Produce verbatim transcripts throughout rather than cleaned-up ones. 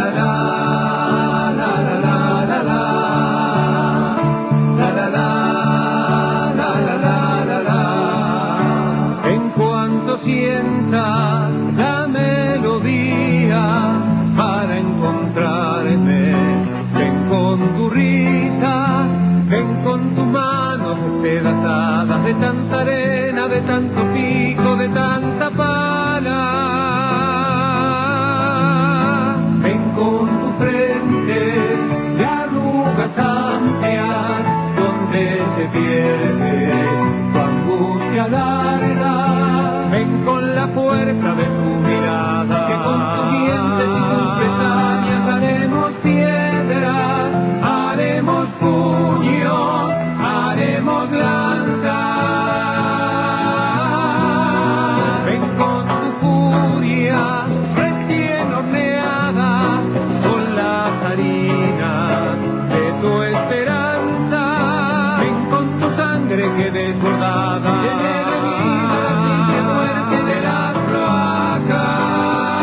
Sienta la melodía para encontrarme. Ven con tu risa, ven con tus manos despedazadas de tanta arena, de tanto pico, de tanta pala. Ven con tu frente de arrugas amplias, donde se pierde tu angustia larga. Ven con la fuerza de tu mirada, que con tus dientes y tus pestañas haremos piedras, haremos puños, haremos lanzas. Ven con tu furia recién horneada, con las harinas de tu esperanza. Ven con tu sangre que desbordada de la cloaca.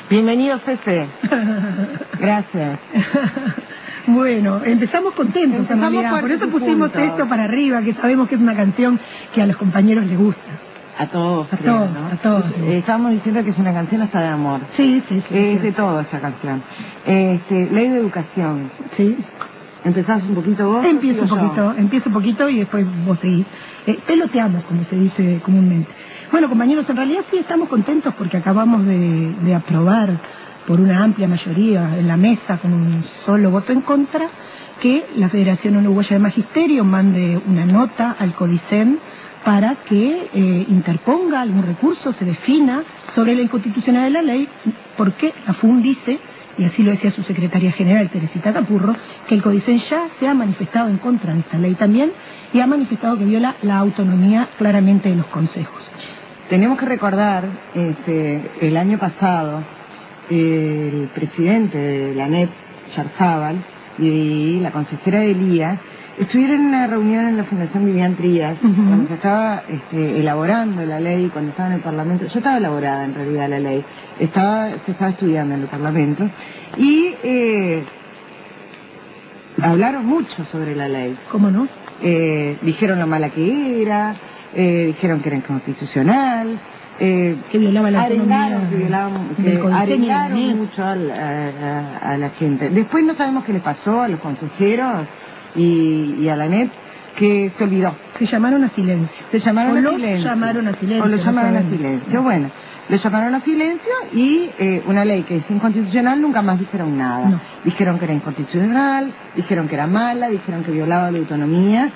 Bienvenido, Fefe. Gracias. Bueno, empezamos contentos Empezamos en realidad, por eso pusimos punto. esto para arriba, que sabemos que es una canción que a los compañeros les gusta. A todos, A creo, todos, ¿no? a todos. Eh, estábamos diciendo que es una canción hasta de amor. Sí, sí, sí. Es sí. de todo esta canción. Este, ley de educación. Sí. ¿Empezás un poquito vos? Empiezo un o sigo yo? poquito, empiezo un poquito y después vos seguís. Eh, peloteamos, como se dice comúnmente. Bueno, compañeros, en realidad sí estamos contentos porque acabamos de, de aprobar por una amplia mayoría en la mesa, con un solo voto en contra, que la Federación Uruguaya de Magisterio mande una nota al CODICEN para que eh, interponga algún recurso, se defina sobre la inconstitucionalidad de la ley, porque la F U M dice, y así lo decía su secretaria general, Teresita Capurro, que el CODICEN ya se ha manifestado en contra de esta ley también y ha manifestado que viola la autonomía claramente de los consejos. Tenemos que recordar, este, el año pasado, el presidente de la ANEP, Yarzábal, y la consejera de Elías, estuvieron en una reunión en la Fundación Vivian Trías, uh-huh. cuando se estaba este, elaborando la ley, cuando estaba en el Parlamento. Ya estaba elaborada en realidad la ley, estaba se estaba estudiando en el Parlamento, y eh, hablaron mucho sobre la ley. ¿Cómo no? Eh, dijeron lo mala que era, eh, dijeron que era inconstitucional, eh, que violaba la autonomía que violaban, que arengaron mucho a la, a, a la gente. Después no sabemos qué le pasó a los consejeros y, y a la ANEP, que se olvidó. Se llamaron a silencio. Se llamaron o a lo silencio. llamaron a silencio. O lo llamaron no a silencio. Bueno, lo llamaron a silencio y eh, una ley que es inconstitucional nunca más dijeron nada. No. Dijeron que era inconstitucional, dijeron que era mala, dijeron que violaba la autonomía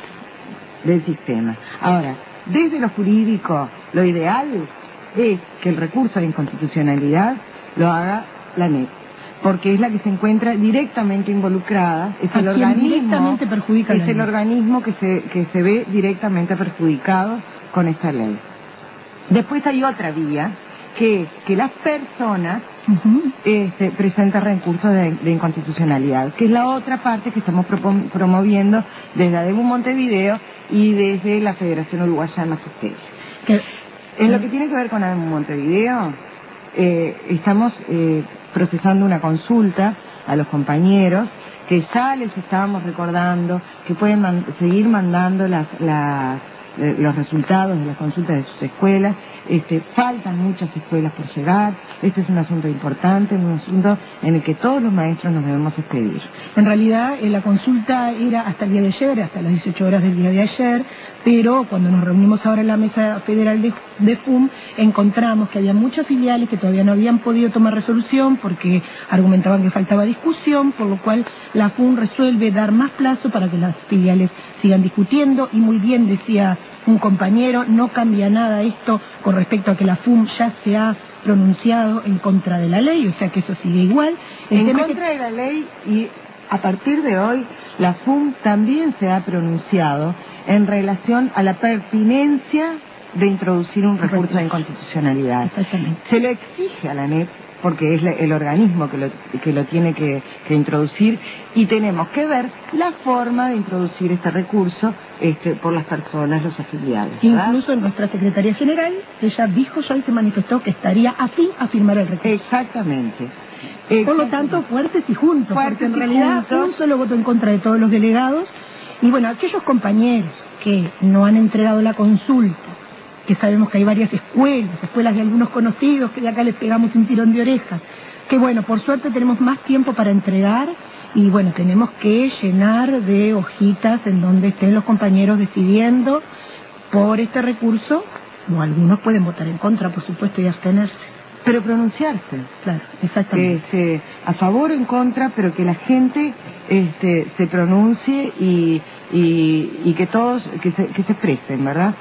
del sistema. Ahora, desde lo jurídico, lo ideal es que el recurso de inconstitucionalidad lo haga la ANEP, porque es la que se encuentra directamente involucrada, es el organismo, perjudica es el organismo que se, que se ve directamente perjudicado con esta ley. Después hay otra vía, que es que las personas uh-huh. este, presentan recursos de, de inconstitucionalidad, que es la otra parte que estamos propon, promoviendo desde ADEMU Montevideo y desde la Federación Uruguaya de Magisterio. Que, en lo que tiene que ver con ADEMU Montevideo, eh, estamos eh, procesando una consulta a los compañeros que ya les estábamos recordando que pueden man- seguir mandando las, las, eh, los resultados de las consultas de sus escuelas. Este, faltan muchas escuelas por llegar. Este es un asunto importante, un asunto en el que todos los maestros nos debemos expedir. En realidad, eh, la consulta era hasta el día de ayer, hasta las dieciocho horas del día de ayer, pero cuando nos reunimos ahora en la Mesa Federal de, de F U M, encontramos que había muchas filiales que todavía no habían podido tomar resolución porque argumentaban que faltaba discusión, por lo cual la F U M resuelve dar más plazo para que las filiales sigan discutiendo, y muy bien decía un compañero, no cambia nada esto con respecto a que la F U M ya se ha pronunciado en contra de la ley, o sea que eso sigue igual. El en tema contra que... de la ley, y a partir de hoy la F U M también se ha pronunciado en relación a la pertinencia de introducir un recurso de inconstitucionalidad. Exactamente. Se lo exige a la ANEP porque es el organismo que lo, que lo tiene que, que introducir, y tenemos que ver la forma de introducir este recurso este, por las personas, los afiliados, ¿verdad? Incluso en nuestra secretaria general, ella dijo ya y se manifestó que estaría afín a firmar el recurso. Exactamente. Por lo tanto, fuertes y juntos, fuertes porque en y realidad juntos. un solo voto en contra de todos los delegados. Y bueno, aquellos compañeros que no han entregado la consulta, que sabemos que hay varias escuelas, escuelas de algunos conocidos, que de acá les pegamos un tirón de orejas, que bueno, por suerte tenemos más tiempo para entregar, y bueno, tenemos que llenar de hojitas en donde estén los compañeros decidiendo por este recurso, o algunos pueden votar en contra, por supuesto, y abstenerse. Pero pronunciarse. Claro, exactamente. Este, a favor o en contra, pero que la gente este, se pronuncie y, y, y que todos, que se, que se expresen, ¿verdad?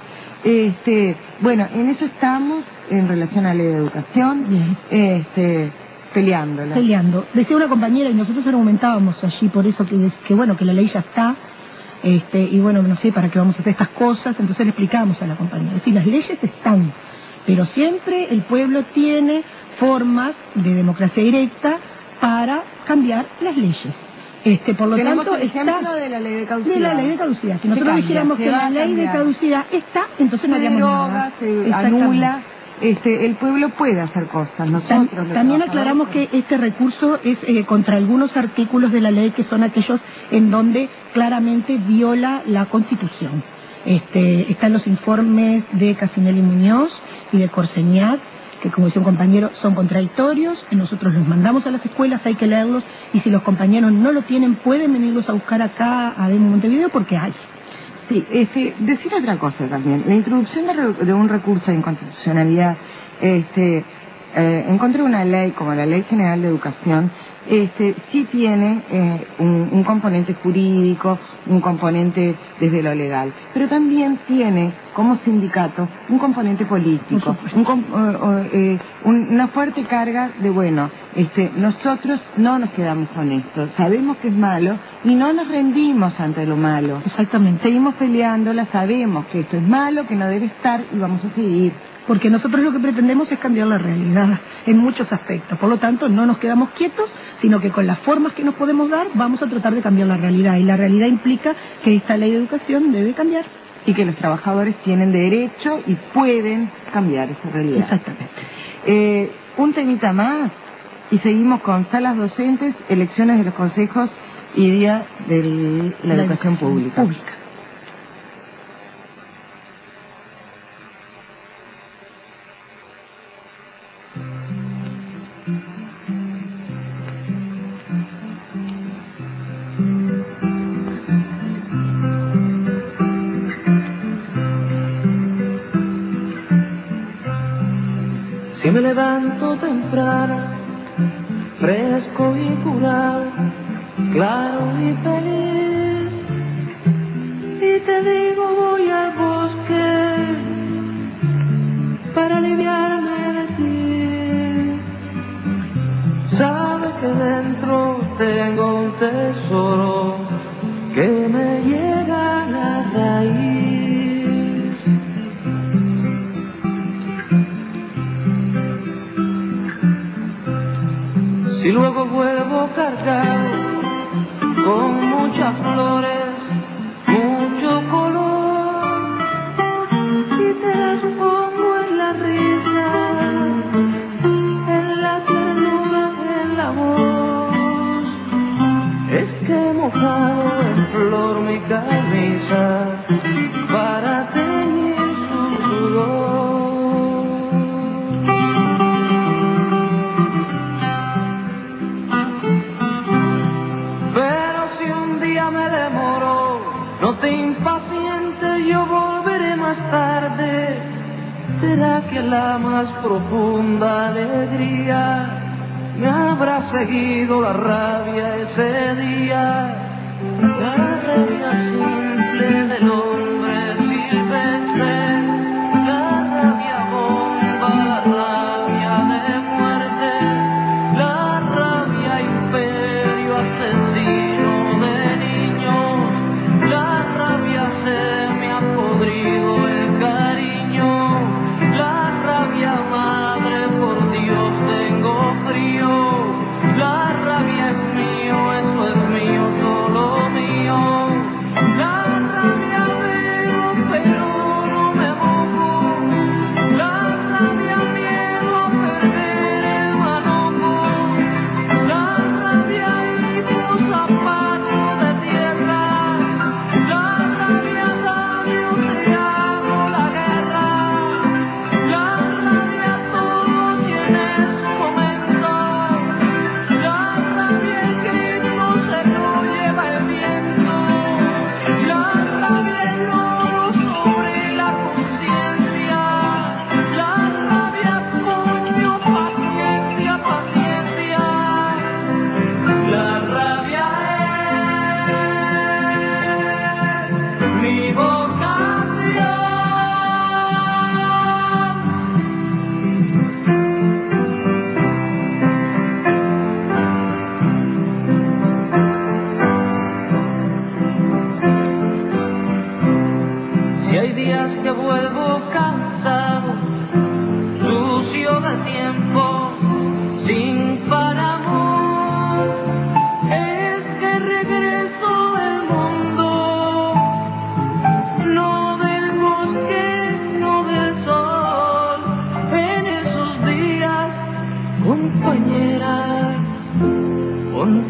Este, bueno, en eso estamos en relación a la ley de educación, Bien. este, peleándola. Peleando. Decía una compañera, y nosotros argumentábamos allí por eso que, que bueno, que la ley ya está, este, y bueno, no sé para qué vamos a hacer estas cosas, entonces le explicamos a la compañera. Es decir, las leyes están, pero siempre el pueblo tiene formas de democracia directa para cambiar las leyes. Este, por lo Tenemos tanto, el ejemplo está de la ley de caducidad. de la ley de caducidad. Si Se nosotros cambia, dijéramos se que va la a ley de cambiar. caducidad está, entonces no Se haríamos deroga, nada. se Exactamente. anula este, el pueblo puede hacer cosas. Nosotros Tam, también aclaramos que este recurso es eh, contra algunos artículos de la ley que son aquellos en donde claramente viola la Constitución. Este, están los informes de Casinelli Muñoz y de Corseñat, que como dice un compañero son contradictorios, nosotros los mandamos a las escuelas, hay que leerlos, y si los compañeros no lo tienen, pueden venirlos a buscar acá a Demo Montevideo porque hay. Sí, este, decir otra cosa también. La introducción de, re, de un recurso de inconstitucionalidad este, eh, en contra de una ley como la Ley General de Educación, este, sí tiene eh, un, un componente jurídico, un componente desde lo legal, pero también tiene como sindicato un componente político, un, uh, eh, un, una fuerte carga de, bueno, este, nosotros no nos quedamos con esto, sabemos que es malo y no nos rendimos ante lo malo. Exactamente. Seguimos peleándola, sabemos que esto es malo, que no debe estar y vamos a seguir. Porque nosotros lo que pretendemos es cambiar la realidad en muchos aspectos. Por lo tanto, no nos quedamos quietos, sino que con las formas que nos podemos dar vamos a tratar de cambiar la realidad. Y la realidad implica que esta ley de educación debe cambiar. Y que los trabajadores tienen derecho y pueden cambiar esa realidad. Exactamente. Eh, un temita más y seguimos con salas docentes, elecciones de los consejos y día de la, la educación, educación pública. pública. Si me levanto temprano, fresco y curado, claro y feliz, y te digo voy al bosque para aliviarme de ti, sabes que dentro tengo un tesoro que me llega a la raíz. Si luego vuelvo cargado con muchas flores, mucho color, y te las pongo en la risa, en la ternura, en la voz, es que he mojado en flor mi camisa para teñir su sudor. No te impacientes, yo volveré más tarde. ¿Será que la más profunda alegría me habrá seguido la rabia ese día? La rabia simple del hombre silvestre, la rabia bomba, la rabia de muerte, la rabia imperio asesino de niños. La rabia se me ha podrido el cariño, la rabia madre, por Dios tengo frío, la rabia es mío, eso es mío, solo mío, la rabia de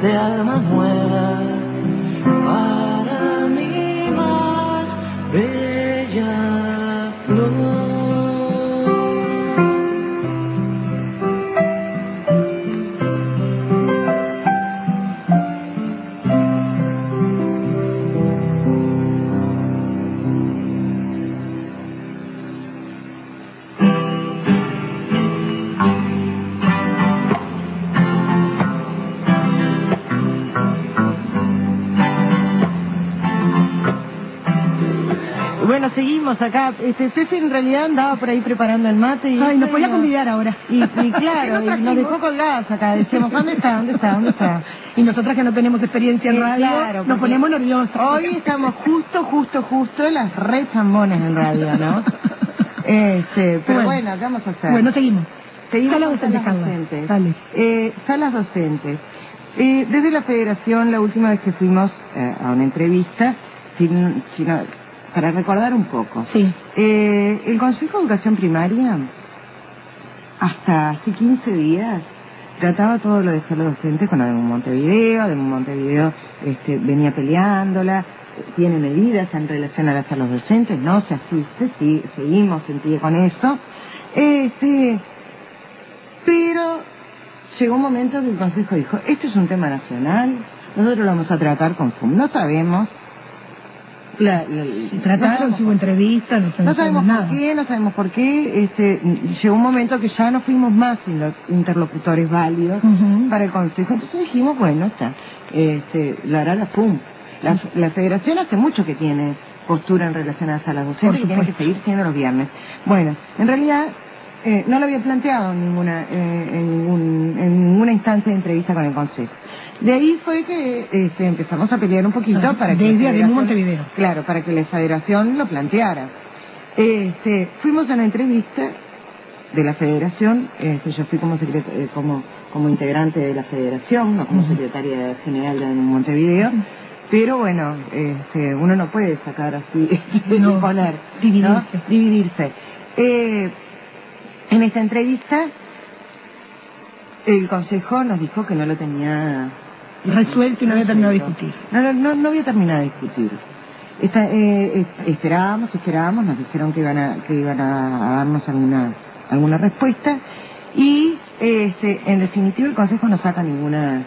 de almas nuevas, para mi más bella flor. Bueno, seguimos acá. Este Ceci en realidad andaba por ahí preparando el mate y... Ay, nos podía convidar ahora. Y, y claro, y nos dejó colgadas acá. Decíamos, ¿dónde está? ¿Dónde está? ¿Dónde está? Y nosotras que no tenemos experiencia en Sí, radio, claro, nos ponemos nerviosas. Hoy estamos justo, justo, justo en las re chambones en radio, ¿no? Este, pero bueno, Bueno. ¿qué vamos a hacer? Bueno, seguimos. Seguimos Salas con docentes, salas Carla. docentes. Dale. Eh, salas docentes. Eh, desde la federación, la última vez que fuimos eh, a una entrevista, sin, sino, para recordar un poco, Sí. eh, el Consejo de Educación Primaria, hasta hace quince días, trataba todo lo de sala docente con Ademo Montevideo. Ademo Montevideo este, venía peleándola, tiene medidas en relación a las salas docentes, no se asiste, sí, seguimos en pie con eso. Este, pero llegó un momento que el Consejo dijo, esto es un tema nacional, nosotros lo vamos a tratar con F U M. No sabemos. La, la, Si trataron, si hubo entrevistas, no, no, no sabemos nada. por qué, no sabemos por qué. Este, llegó un momento que ya no fuimos más interlocutores válidos Uh-huh. para el Consejo. Entonces dijimos, bueno, está, este, lo hará la F U M. La, la Federación hace mucho que tiene postura en relación a las salas docentes y tiene que seguir siendo los viernes. Bueno, en realidad eh, no lo había planteado en ninguna, eh, en, ningún, en ninguna instancia de entrevista con el Consejo. De ahí fue que este, empezamos a pelear un poquito Ah, para que desde la Ademo Federación- Montevideo. Claro, para que la Federación lo planteara. Este, fuimos a una entrevista de la Federación, este, yo fui como, secret- eh, como como integrante de la Federación, no como secretaria general de Montevideo, pero bueno, este, uno no puede sacar así, No, poner, dividirse. ¿no? Dividirse. Eh, en esta entrevista, el Consejo nos dijo que no lo tenía Resuelto y no había terminado de discutir. No, no, no, no había terminado de discutir. Esta, eh, eh, esperábamos, esperábamos, nos dijeron que iban a, que iban a, a darnos alguna, alguna respuesta y eh, este, en definitiva el Consejo no saca ninguna,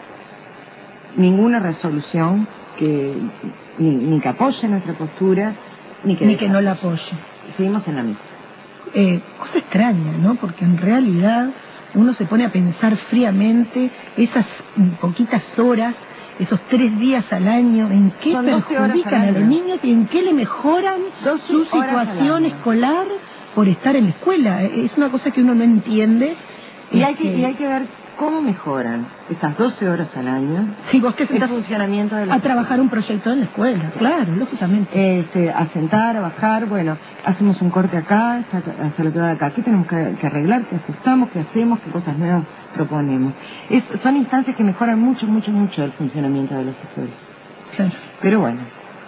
ninguna resolución que ni, ni que apoye nuestra postura, ni que, Ni que no la apoye. Seguimos en la misma. Eh, cosa extraña, ¿no? Porque en realidad uno se pone a pensar fríamente esas poquitas horas, esos tres días al año, en qué Son doce horas perjudican al a los año. niños y en qué le mejoran doce su horas al situación año. escolar por estar en la escuela. Es una cosa que uno no entiende. Y hay, que, Este, y hay que ver cómo mejoran esas doce horas al año si vos te el sentás funcionamiento de la a trabajar un proyecto en la escuela, claro, lógicamente. Este, a sentar, a bajar, bueno, hacemos un corte acá, hasta, hasta lo que va de acá, ¿qué tenemos que, que arreglar? ¿Qué ajustamos? ¿Qué hacemos? ¿Qué cosas nuevas proponemos? Es, son instancias que mejoran mucho, mucho, mucho el funcionamiento de las escuelas. Claro. Pero bueno,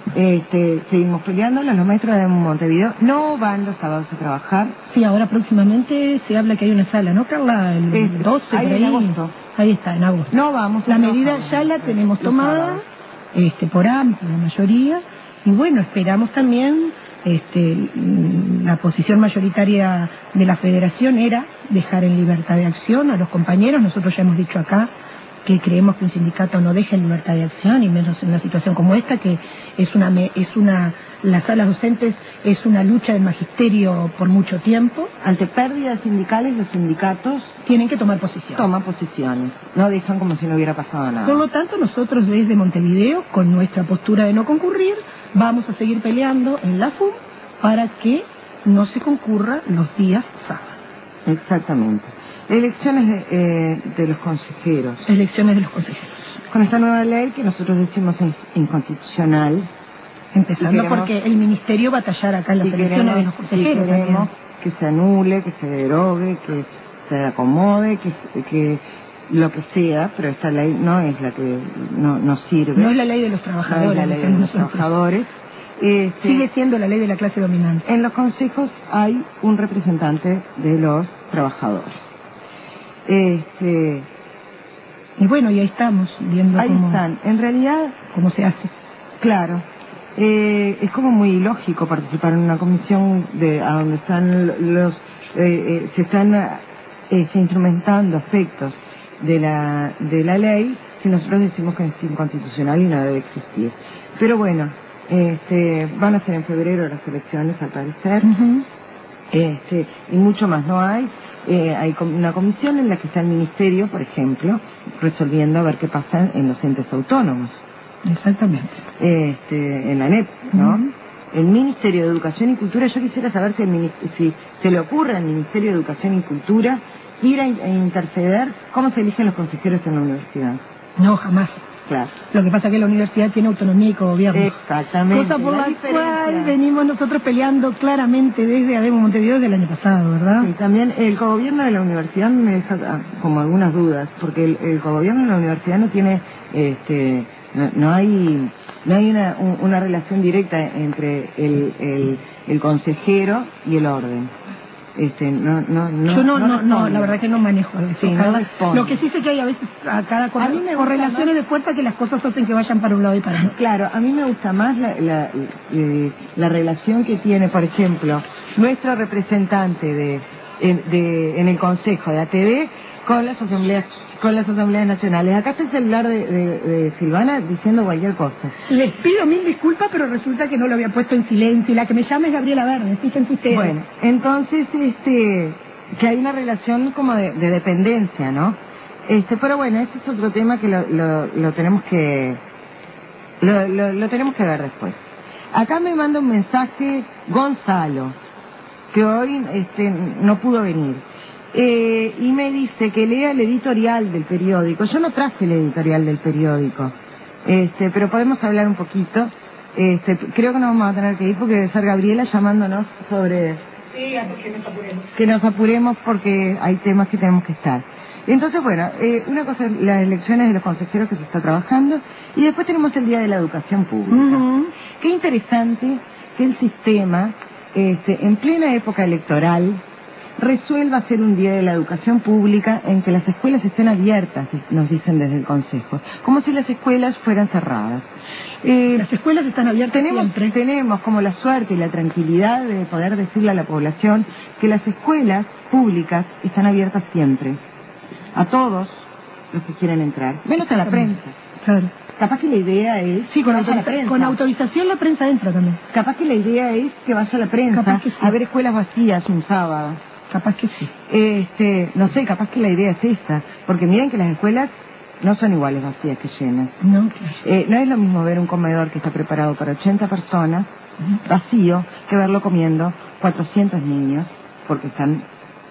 este, seguimos peleando, los maestros de Montevideo no van los sábados a trabajar. Sí, ahora próximamente se habla que hay una sala, ¿no, Carla? El Este, doce, ahí por en ahí. agosto. Ahí está, en agosto. No vamos a La trabajar medida ya la los- tenemos los tomada, sábados. este, por amplia mayoría, y bueno, esperamos también, este, mm, la posición mayoritaria de la Federación era dejar en libertad de acción a los compañeros. Nosotros ya hemos dicho acá que creemos que un sindicato no deja en libertad de acción, y menos en una situación como esta, que es una, me- es una, las salas docentes es una lucha del magisterio por mucho tiempo. Ante pérdidas sindicales, los sindicatos Tienen que tomar posición. toman posiciones, no dejan como si no hubiera pasado nada. Por lo tanto, nosotros desde Montevideo, con nuestra postura de no concurrir, vamos a seguir peleando en la F U M para que no se concurra los días sábados. Exactamente. Elecciones de, eh, de los consejeros. Elecciones de los consejeros. Con esta nueva ley que nosotros decimos es inconstitucional. Empezando Y queremos- porque el Ministerio va a tallar acá en las y elecciones de queremos, los y consejeros. queremos también. que se anule, que se derogue, que se acomode, que, que lo que sea, pero esta ley no es la que no, no sirve. No es la ley de los No trabajadores. es la ley de decimos los nosotros. trabajadores. Este, Sigue siendo la ley de la clase dominante. En los consejos hay un representante de los trabajadores. Este, Y bueno, y ahí estamos, viendo Ahí cómo, están. En realidad, cómo se hace. claro, eh, es como muy ilógico participar en una comisión de a donde están los, eh, eh, se están eh, se instrumentando aspectos de la de la ley si nosotros decimos que es inconstitucional y no debe existir. Pero bueno, este, van a ser en febrero las elecciones al parecer, Uh-huh. este, y mucho más no hay. Eh, hay com- una comisión en la que está el ministerio, por ejemplo, resolviendo a ver qué pasa en los entes autónomos, Exactamente. este, en la N E P, ¿no? Ujú. El Ministerio de Educación y Cultura, yo quisiera saber si, el mini- si se le ocurre al Ministerio de Educación y Cultura ir a, in- a interceder cómo se eligen los consejeros en la universidad. No, jamás. Claro. Lo que pasa es que la universidad tiene autonomía y cogobierno. Exactamente. Cosa por la la diferencia. cual venimos nosotros peleando claramente desde Ademo Montevideo desde el año pasado, ¿verdad? Y también el cogobierno de la universidad me deja ah, como algunas dudas, porque el, el cogobierno de la universidad no tiene, este, no, no hay, no hay una, un- una relación directa entre el, el, el consejero y el orden. Este, no, no, no. Yo no, no, no, responde. la verdad que no manejo eso. Sí, no Cada- responde. Lo que sí sé que hay a veces a cada A mí me gusta correlaciones más- de fuerza que las cosas hacen que vayan para un lado y para otro. Claro, a mí me gusta más la, la, eh, la relación que tiene, por ejemplo, nuestro representante de, en, de, en el Consejo de A T V con las asambleas, con las asambleas nacionales. Acá está el celular de, de, de Silvana diciendo cualquier cosa. Les pido mil disculpas, pero resulta que no lo había puesto en silencio y la que me llama es Gabriela Verde, fíjense ustedes. Bueno, entonces, este, que hay una relación como de, de dependencia, ¿no? Este, pero bueno, este es otro tema que lo, lo, lo tenemos que, lo, lo, lo tenemos que ver después. Acá me manda un mensaje Gonzalo, que hoy, este, no pudo venir. Eh, y me dice que lea el editorial del periódico. Yo no traje el editorial del periódico, este, pero podemos hablar un poquito. Este, creo que nos vamos a tener que ir porque debe ser Gabriela llamándonos sobre Sí, porque nos apuremos. que nos apuremos porque hay temas que tenemos que estar. Entonces, bueno, eh, una cosa es las elecciones de los consejeros que se está trabajando y después tenemos el Día de la Educación Pública. Ujú. Qué interesante que el sistema, este, en plena época electoral, resuelva hacer un Día de la Educación Pública en que las escuelas estén abiertas, nos dicen desde el Consejo, como si las escuelas fueran cerradas. Eh, Las escuelas están abiertas tenemos, siempre. tenemos como la suerte y la tranquilidad de poder decirle a la población que las escuelas públicas están abiertas siempre, a todos los que quieren entrar, menos a la prensa. Claro. Capaz que la idea es Sí, con, que vaya a la autoriza- prensa. con autorización la prensa entra también. Capaz que la idea es que vaya a la prensa Capaz que sí. a ver escuelas vacías un sábado. Capaz que sí. Este, no sé, capaz que la idea es esta, porque miren que las escuelas no son iguales vacías que llenas. No, claro. Eh, no es lo mismo ver un comedor que está preparado para ochenta personas, vacío, que verlo comiendo cuatrocientos niños, porque están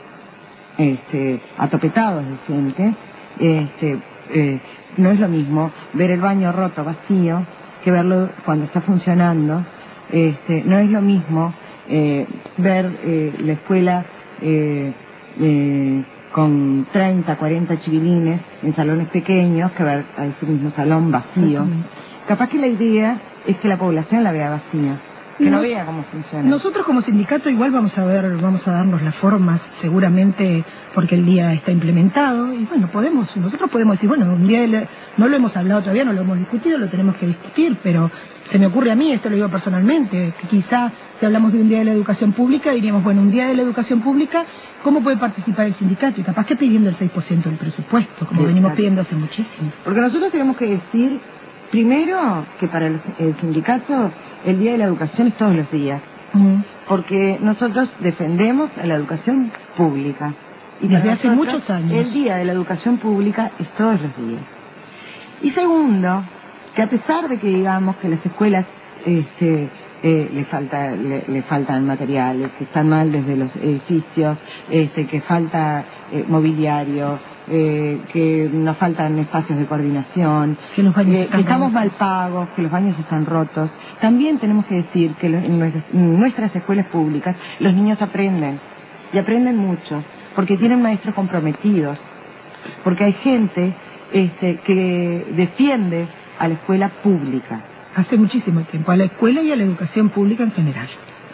este, atopetados de gente. Este, eh, no es lo mismo ver el baño roto, vacío, que verlo cuando está funcionando. Este, no es lo mismo eh, ver eh, la escuela eh, eh, con treinta, cuarenta chiquilines en salones pequeños que ver a ese mismo salón vacío. Exactamente. Capaz que la idea es que la población la vea vacía, que no Nos- vea cómo funciona. Nosotros como sindicato igual vamos a ver, vamos a darnos las formas, seguramente porque el día está implementado y bueno, podemos, nosotros podemos decir, bueno, un día de la- no lo hemos hablado todavía, no lo hemos discutido, lo tenemos que discutir, pero se me ocurre a mí, esto lo digo personalmente, que quizá si hablamos de un día de la educación pública, diríamos, bueno, un día de la educación pública, ¿cómo puede participar el sindicato? Y capaz que pidiendo el seis por ciento del presupuesto, como Sí, venimos claro. pidiendo hace muchísimo. Porque nosotros tenemos que decir, primero, que para el, el sindicato el Día de la Educación es todos los días, Mm. porque nosotros defendemos a la educación pública. Y Desde para hace nosotros, muchos años. el Día de la Educación Pública es todos los días. Y segundo, que a pesar de que digamos que las escuelas este, eh, le falta le, le faltan materiales, que están mal desde los edificios, este, que falta eh, mobiliario, eh, que nos faltan espacios de coordinación, Que los baños eh, están que estamos rotos. mal pagos, que los baños están rotos. También tenemos que decir que lo- en nuestras, en nuestras escuelas públicas los niños aprenden, y aprenden mucho, porque tienen maestros comprometidos, porque hay gente este, que defiende a la escuela pública. Hace muchísimo tiempo, a la escuela y a la educación pública en general.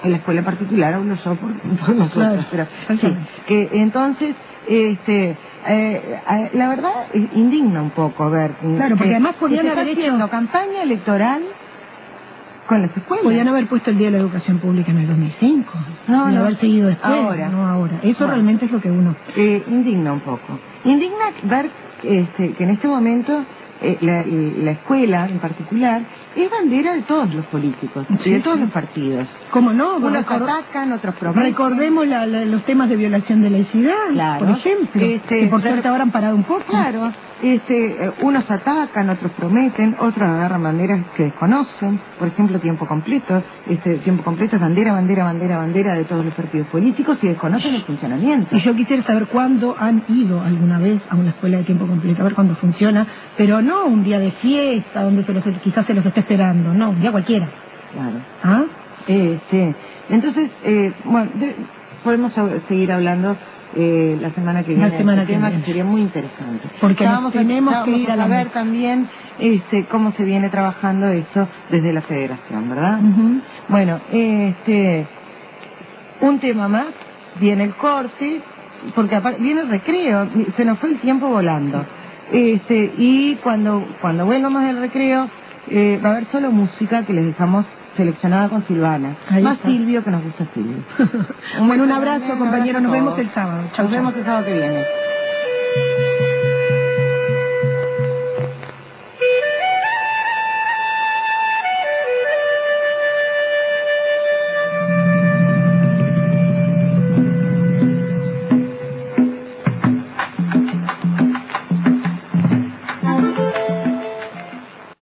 En la escuela particular hablo yo por, por nosotros, Claro, pero sí, que entonces, este, eh, eh, la verdad, eh, indigna un poco ver. Claro, porque que, además podían que se haber está hecho- haciendo campaña electoral con las escuelas. Podían haber puesto el Día de la Educación Pública en el dos mil cinco. No, y no. haber seguido después. Ahora. No ahora. Eso Bueno. realmente es lo que uno... Eh, indigna un poco. Indigna ver este, que en este momento eh, la, la escuela en particular es bandera de todos los políticos Sí, y de todos sí. los partidos. ¿Cómo no? Unos Recor- atacan, otros prometen. Recordemos la- la- los temas de violación de laicidad, Claro. por ejemplo, Este, que por de- suerte ahora han parado un poco. Claro, este, eh, unos atacan, otros prometen, otros agarran banderas que desconocen, por ejemplo, tiempo completo, este tiempo completo es bandera, bandera, bandera, bandera de todos los partidos políticos y desconocen el funcionamiento. Y yo quisiera saber cuándo han ido alguna vez a una escuela de tiempo completo, a ver cuándo funciona, pero no un día de fiesta donde se los, quizás se los esté esperando, no, un día cualquiera. Claro. ¿Ah? Este, entonces, eh, bueno, de- podemos hab- seguir hablando eh, la semana que La viene de semana este que tema, viene. que sería muy interesante. Porque Ya nos vamos a- tenemos ya que vamos ir a la ver mesa. también este, cómo se viene trabajando esto desde la federación, ¿verdad? Ujú. Bueno, este, un tema más, viene el corte, porque apar- viene el recreo, se nos fue el tiempo volando. Este, y cuando, cuando vuelvamos del recreo, eh, va a haber solo música que les dejamos seleccionada con Silvana. Ahí Más está. Silvio que nos gusta Silvio. Bueno, un beso abrazo, grande, un compañero, abrazo nos a vemos todos. el sábado. Chau, Nos chau. vemos el sábado que viene.